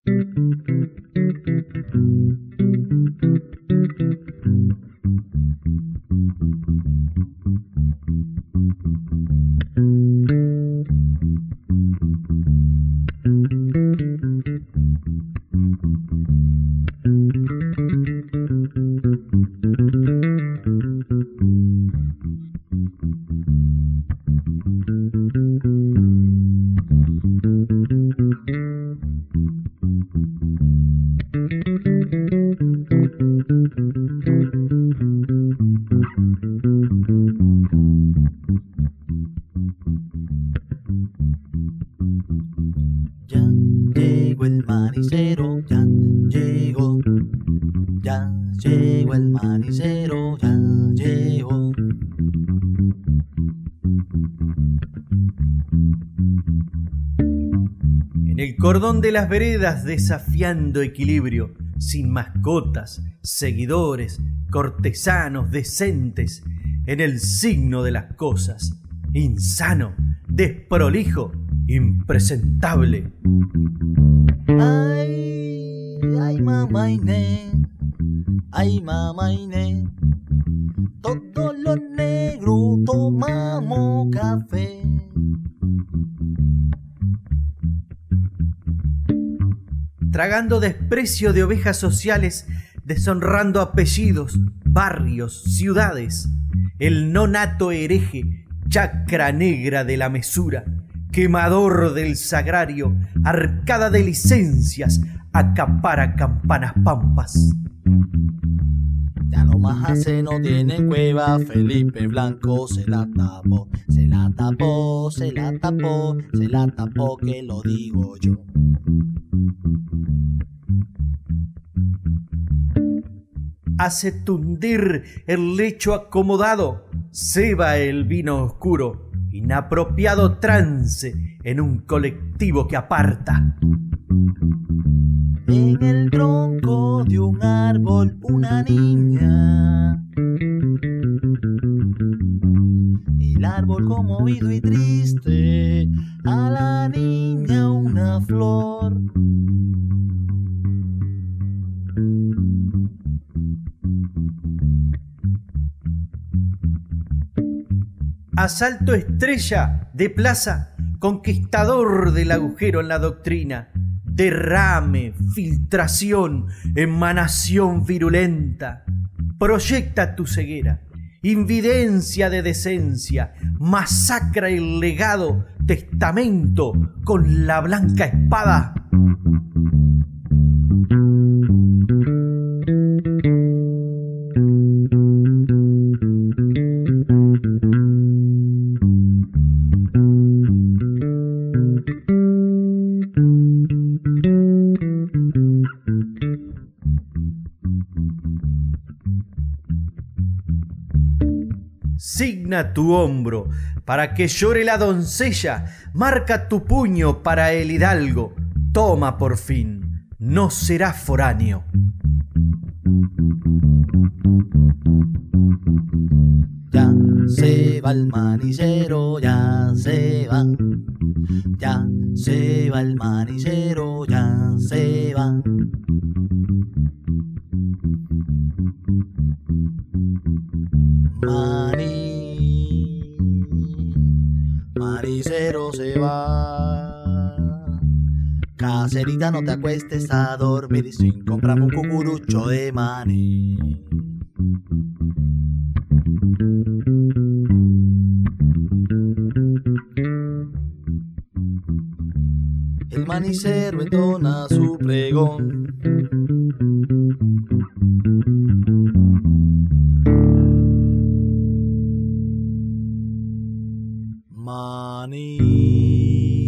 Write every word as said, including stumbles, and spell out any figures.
llegó el manicero, ya llegó, ya llegó el manicero, ya llegó. En el cordón de las veredas desafiando equilibrio, sin mascotas, seguidores, cortesanos decentes, en el signo de las cosas, insano, desprolijo, impresentable. Ay, ay, mamá Inés, ay, mamá Inés, todos los negros tomamos café. Tragando desprecio de ovejas sociales, deshonrando apellidos, barrios, ciudades, el no nato hereje, chacra negra de la mesura, quemador del sagrario, arcada de licencias, acapara campanas pampas. Ya lo más hace no tiene cueva, Felipe Blanco se la tapó, se la tapó, se la tapó, se la tapó, que lo digo yo. Hace tundir el lecho acomodado, ceba el vino oscuro, inapropiado trance en un colectivo que aparta. En el tronco de un árbol una niña, el árbol conmovido y triste, a la niña una flor. Asalto estrella de plaza, conquistador del agujero en la doctrina, derrame, filtración, emanación virulenta. Proyecta tu ceguera, invidencia de decencia, masacra el legado, testamento con la blanca espada. Signa tu hombro para que llore la doncella, marca tu puño para el hidalgo, toma por fin, no serás foráneo. Ya se va el manicero, ya se va, ya se va el manicero, ya se va. Mani, manicero se va. Caserita, no te acuestes a dormir sin comprarme un cucurucho de maní. El manicero entona su pregón. Maní.